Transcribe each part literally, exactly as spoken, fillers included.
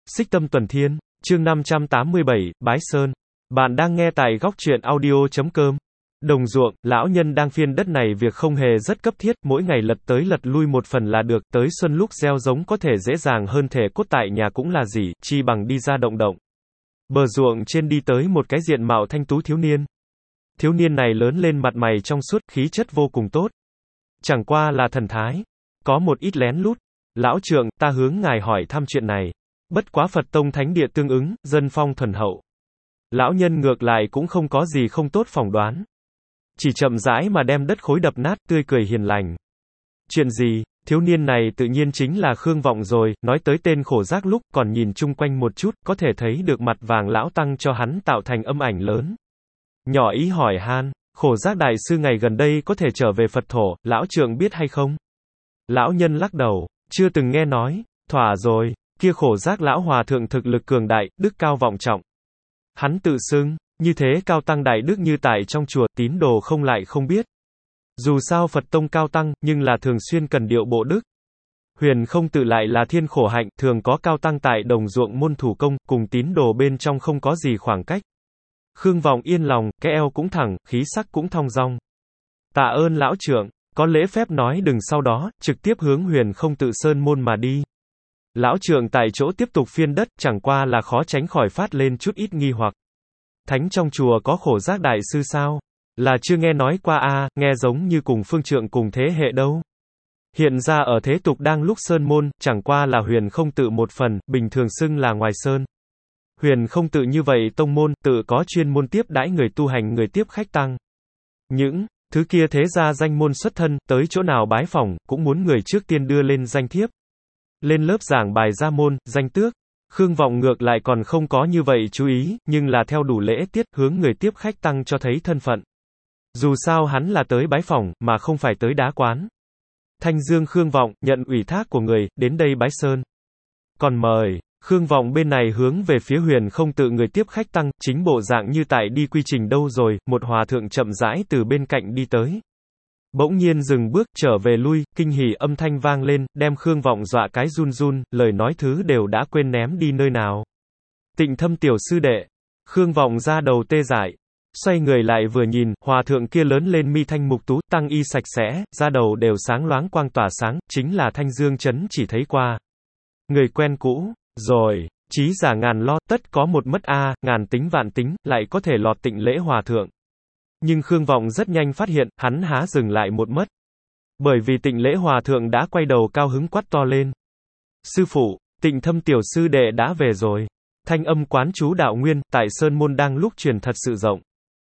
Xích Tâm Tuần Thiên, chương năm trăm tám mươi bảy, Bái Sơn. Bạn đang nghe tại góc truyện audio.com. Đồng ruộng, lão nhân đang phiên đất này việc không hề rất cấp thiết, mỗi ngày lật tới lật lui một phần là được, tới xuân lúc gieo giống có thể dễ dàng hơn thể cốt tại nhà cũng là gì, chi bằng đi ra động động. Bờ ruộng trên đi tới một cái diện mạo thanh tú thiếu niên. Thiếu niên này lớn lên mặt mày trong suốt, khí chất vô cùng tốt. Chẳng qua là thần thái, có một ít lén lút. Lão trượng, ta hướng ngài hỏi thăm chuyện này. Bất quá Phật tông thánh địa tương ứng, dân phong thuần hậu. Lão nhân ngược lại cũng không có gì không tốt phỏng đoán. Chỉ chậm rãi mà đem đất khối đập nát, tươi cười hiền lành. Chuyện gì? Thiếu niên này tự nhiên chính là Khương Vọng rồi, nói tới tên Khổ Giác lúc còn nhìn chung quanh một chút, có thể thấy được mặt vàng lão tăng cho hắn tạo thành âm ảnh lớn. Nhỏ ý hỏi han, Khổ Giác đại sư ngày gần đây có thể trở về Phật thổ, lão trượng biết hay không? Lão nhân lắc đầu, chưa từng nghe nói, thỏa rồi, kia Khổ Giác lão hòa thượng thực lực cường đại, đức cao vọng trọng. Hắn tự xưng, như thế cao tăng đại đức như tại trong chùa, tín đồ không lại không biết. Dù sao Phật tông cao tăng, nhưng là thường xuyên cần điệu bộ đức. Huyền không tự lại là thiên khổ hạnh, thường có cao tăng tại đồng ruộng môn thủ công, cùng tín đồ bên trong không có gì khoảng cách. Khương Vọng yên lòng, cái eo cũng thẳng, khí sắc cũng thong dong. Tạ ơn lão trượng, có lễ phép nói đừng sau đó, trực tiếp hướng huyền không tự sơn môn mà đi. Lão trượng tại chỗ tiếp tục phiên đất, chẳng qua là khó tránh khỏi phát lên chút ít nghi hoặc. Thánh trong chùa có Khổ Giác đại sư sao? Là chưa nghe nói qua a, à, nghe giống như cùng phương trượng cùng thế hệ đâu. Hiện ra ở thế tục đang lúc sơn môn, chẳng qua là huyền không tự một phần, bình thường xưng là ngoài sơn. Huyền không tự như vậy tông môn, tự có chuyên môn tiếp đãi người tu hành người tiếp khách tăng. Những thứ kia thế ra danh môn xuất thân, tới chỗ nào bái phỏng, cũng muốn người trước tiên đưa lên danh thiếp. Lên lớp giảng bài ra môn, danh tước. Khương Vọng ngược lại còn không có như vậy chú ý, nhưng là theo đủ lễ tiết, hướng người tiếp khách tăng cho thấy thân phận. Dù sao hắn là tới bái phỏng, mà không phải tới đá quán. Thanh Dương Khương Vọng, nhận ủy thác của người, đến đây bái sơn. Còn mời, Khương Vọng bên này hướng về phía huyền không tự người tiếp khách tăng, chính bộ dạng như tại đi quy trình đâu rồi, một hòa thượng chậm rãi từ bên cạnh đi tới. Bỗng nhiên dừng bước, trở về lui, kinh hỉ âm thanh vang lên, đem Khương Vọng dọa cái run run, lời nói thứ đều đã quên ném đi nơi nào. Tịnh Thâm tiểu sư đệ. Khương Vọng ra đầu tê dại. Xoay người lại vừa nhìn, hòa thượng kia lớn lên mi thanh mục tú, tăng y sạch sẽ, da đầu đều sáng loáng quang tỏa sáng, chính là Thanh Dương Trấn chỉ thấy qua. Người quen cũ, rồi, chí giả ngàn lo, tất có một mất a, ngàn tính vạn tính, lại có thể lọt Tịnh lễ hòa thượng. Nhưng Khương Vọng rất nhanh phát hiện, hắn há dừng lại một mất. Bởi vì Tịnh lễ hòa thượng đã quay đầu cao hứng quát to lên. Sư phụ, Tịnh Thâm tiểu sư đệ đã về rồi. Thanh âm quán chú đạo nguyên, tại sơn môn đang lúc truyền thật sự rộng.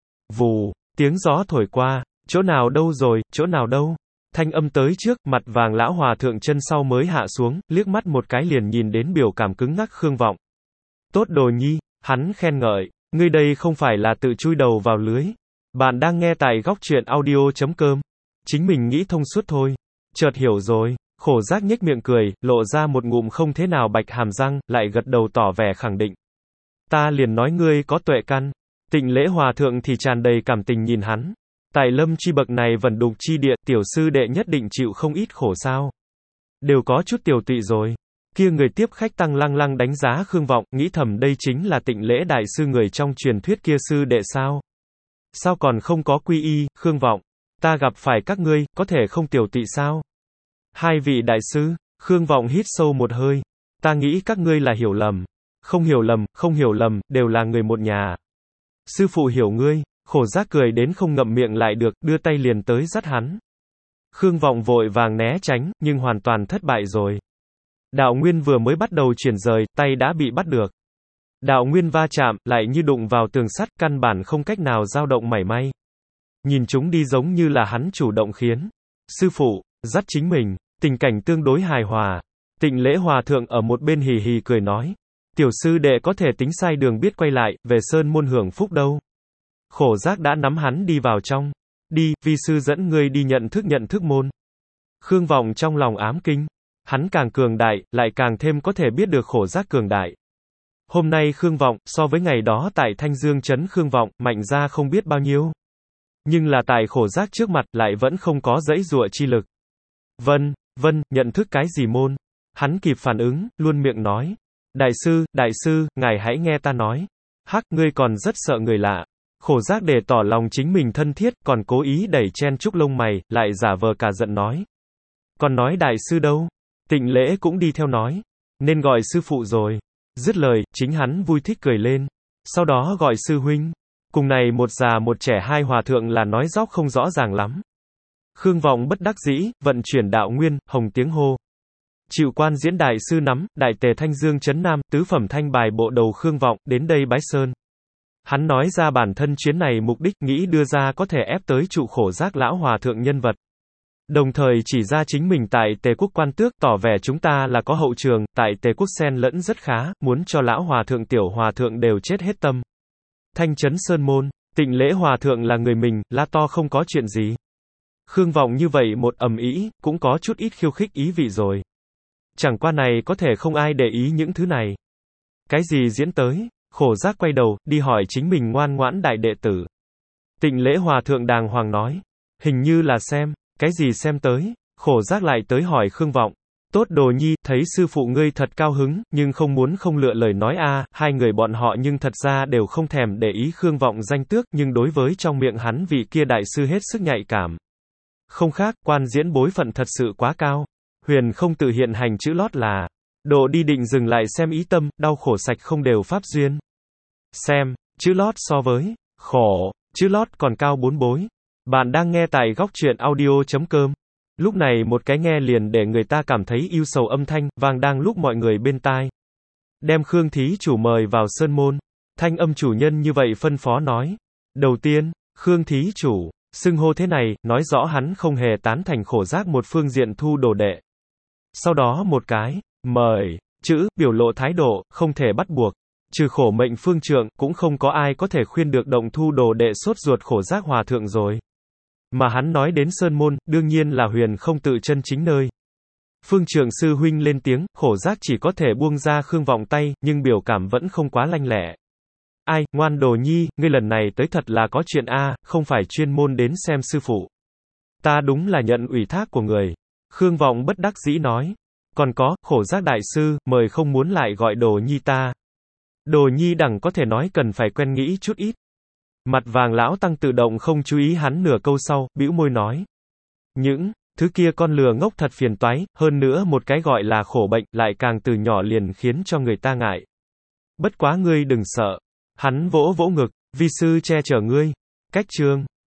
Vù, tiếng gió thổi qua, chỗ nào đâu rồi, chỗ nào đâu. Thanh âm tới trước, mặt vàng lão hòa thượng chân sau mới hạ xuống, liếc mắt một cái liền nhìn đến biểu cảm cứng ngắc Khương Vọng. Tốt đồ nhi, hắn khen ngợi, ngươi đây không phải là tự chui đầu vào lưới. Bạn đang nghe tại góc truyện audio.com. Chính mình nghĩ thông suốt thôi. Chợt hiểu rồi, Khổ Giác nhếch miệng cười, lộ ra một ngụm không thế nào bạch hàm răng, lại gật đầu tỏ vẻ khẳng định. Ta liền nói ngươi có tuệ căn. Tịnh lễ hòa thượng thì tràn đầy cảm tình nhìn hắn. Tại lâm chi bậc này vẩn đục chi địa, tiểu sư đệ nhất định chịu không ít khổ sao. Đều có chút tiểu tụy rồi. Kia người tiếp khách tăng lăng lăng đánh giá Khương Vọng, nghĩ thầm đây chính là Tịnh lễ đại sư người trong truyền thuyết kia sư đệ sao. Sao còn không có quy y, Khương Vọng? Ta gặp phải các ngươi, có thể không tiểu tụy sao? Hai vị đại sư, Khương Vọng hít sâu một hơi. Ta nghĩ các ngươi là hiểu lầm. Không hiểu lầm, không hiểu lầm, đều là người một nhà. Sư phụ hiểu ngươi. Khổ Giác cười đến không ngậm miệng lại được, đưa tay liền tới dắt hắn. Khương Vọng vội vàng né tránh, nhưng hoàn toàn thất bại rồi. Đạo nguyên vừa mới bắt đầu chuyển rời, tay đã bị bắt được. Đạo nguyên va chạm, lại như đụng vào tường sắt, căn bản không cách nào dao động mảy may. Nhìn chúng đi giống như là hắn chủ động khiến. Sư phụ, dắt chính mình, tình cảnh tương đối hài hòa. Tịnh lễ hòa thượng ở một bên hì hì cười nói. Tiểu sư đệ có thể tính sai đường biết quay lại, về sơn môn hưởng phúc đâu. Khổ Giác đã nắm hắn đi vào trong. Đi, vi sư dẫn ngươi đi nhận thức nhận thức môn. Khương Vọng trong lòng ám kinh. Hắn càng cường đại, lại càng thêm có thể biết được Khổ Giác cường đại. Hôm nay Khương Vọng, so với ngày đó tại Thanh Dương Trấn Khương Vọng, mạnh ra không biết bao nhiêu. Nhưng là tại Khổ Giác trước mặt, lại vẫn không có dãy dụa chi lực. Vân, vân, nhận thức cái gì môn? Hắn kịp phản ứng, luôn miệng nói. Đại sư, đại sư, ngài hãy nghe ta nói. Hắc, ngươi còn rất sợ người lạ. Khổ giác để tỏ lòng chính mình thân thiết, còn cố ý đẩy chen chúc lông mày, lại giả vờ cả giận nói. Còn nói đại sư đâu? Tịnh Lễ cũng đi theo nói. Nên gọi sư phụ rồi. Dứt lời, chính hắn vui thích cười lên. Sau đó gọi sư huynh. Cùng này một già một trẻ hai hòa thượng là nói dóc không rõ ràng lắm. Khương Vọng bất đắc dĩ, vận chuyển đạo nguyên, hồng tiếng hô. Chịu quan diễn đại sư nắm, đại tề Thanh Dương Trấn Nam, tứ phẩm thanh bài bộ đầu Khương Vọng, đến đây bái sơn. Hắn nói ra bản thân chuyến này mục đích nghĩ đưa ra có thể ép tới trụ khổ giác lão hòa thượng nhân vật. Đồng thời chỉ ra chính mình tại Tề Quốc quan tước, tỏ vẻ chúng ta là có hậu trường, tại Tề Quốc xen lẫn rất khá, muốn cho lão hòa thượng tiểu hòa thượng đều chết hết tâm. Thanh Trấn Sơn Môn, Tịnh Lễ hòa thượng là người mình, la to không có chuyện gì. Khương Vọng như vậy một ầm ĩ, cũng có chút ít khiêu khích ý vị rồi. Chẳng qua này có thể không ai để ý những thứ này. Cái gì diễn tới? Khổ giác quay đầu, đi hỏi chính mình ngoan ngoãn đại đệ tử. Tịnh Lễ hòa thượng đàng hoàng nói. Hình như là xem. Cái gì xem tới? Khổ giác lại tới hỏi Khương Vọng. Tốt đồ nhi, thấy sư phụ ngươi thật cao hứng, nhưng không muốn không lựa lời nói a. À, hai người bọn họ nhưng thật ra đều không thèm để ý Khương Vọng danh tước, nhưng đối với trong miệng hắn vị kia đại sư hết sức nhạy cảm. Không khác, quan diễn bối phận thật sự quá cao. Huyền không tự hiện hành chữ lót là. Độ đi định dừng lại xem ý tâm, đau khổ sạch không đều pháp duyên. Xem, chữ lót so với khổ, chữ lót còn cao bốn bối. Bạn đang nghe tại góc truyện audio chấm com. Lúc này một cái nghe liền để người ta cảm thấy yêu sầu âm thanh, vang đang lúc mọi người bên tai. Đem Khương thí chủ mời vào sơn môn. Thanh âm chủ nhân như vậy phân phó nói. Đầu tiên, Khương thí chủ, xưng hô thế này, nói rõ hắn không hề tán thành khổ giác một phương diện thu đồ đệ. Sau đó một cái, mời, chữ, biểu lộ thái độ, không thể bắt buộc. Trừ khổ mệnh phương trượng, cũng không có ai có thể khuyên được động thu đồ đệ sốt ruột khổ giác hòa thượng rồi. Mà hắn nói đến sơn môn, đương nhiên là huyền không tự chân chính nơi. Phương trượng sư huynh lên tiếng, khổ giác chỉ có thể buông ra Khương Vọng tay, nhưng biểu cảm vẫn không quá lanh lẹ. Ai, ngoan đồ nhi, ngươi lần này tới thật là có chuyện a, không phải chuyên môn đến xem sư phụ. Ta đúng là nhận ủy thác của người. Khương Vọng bất đắc dĩ nói. Còn có, khổ giác đại sư, mời không muốn lại gọi đồ nhi ta. Đồ nhi đẳng có thể nói cần phải quen nghĩ chút ít. Mặt vàng lão tăng tự động không chú ý hắn nửa câu sau, bĩu môi nói. Những thứ kia con lừa ngốc thật phiền toái, hơn nữa một cái gọi là khổ bệnh, lại càng từ nhỏ liền khiến cho người ta ngại. Bất quá ngươi đừng sợ. Hắn vỗ vỗ ngực, vi sư che chở ngươi. Cách chương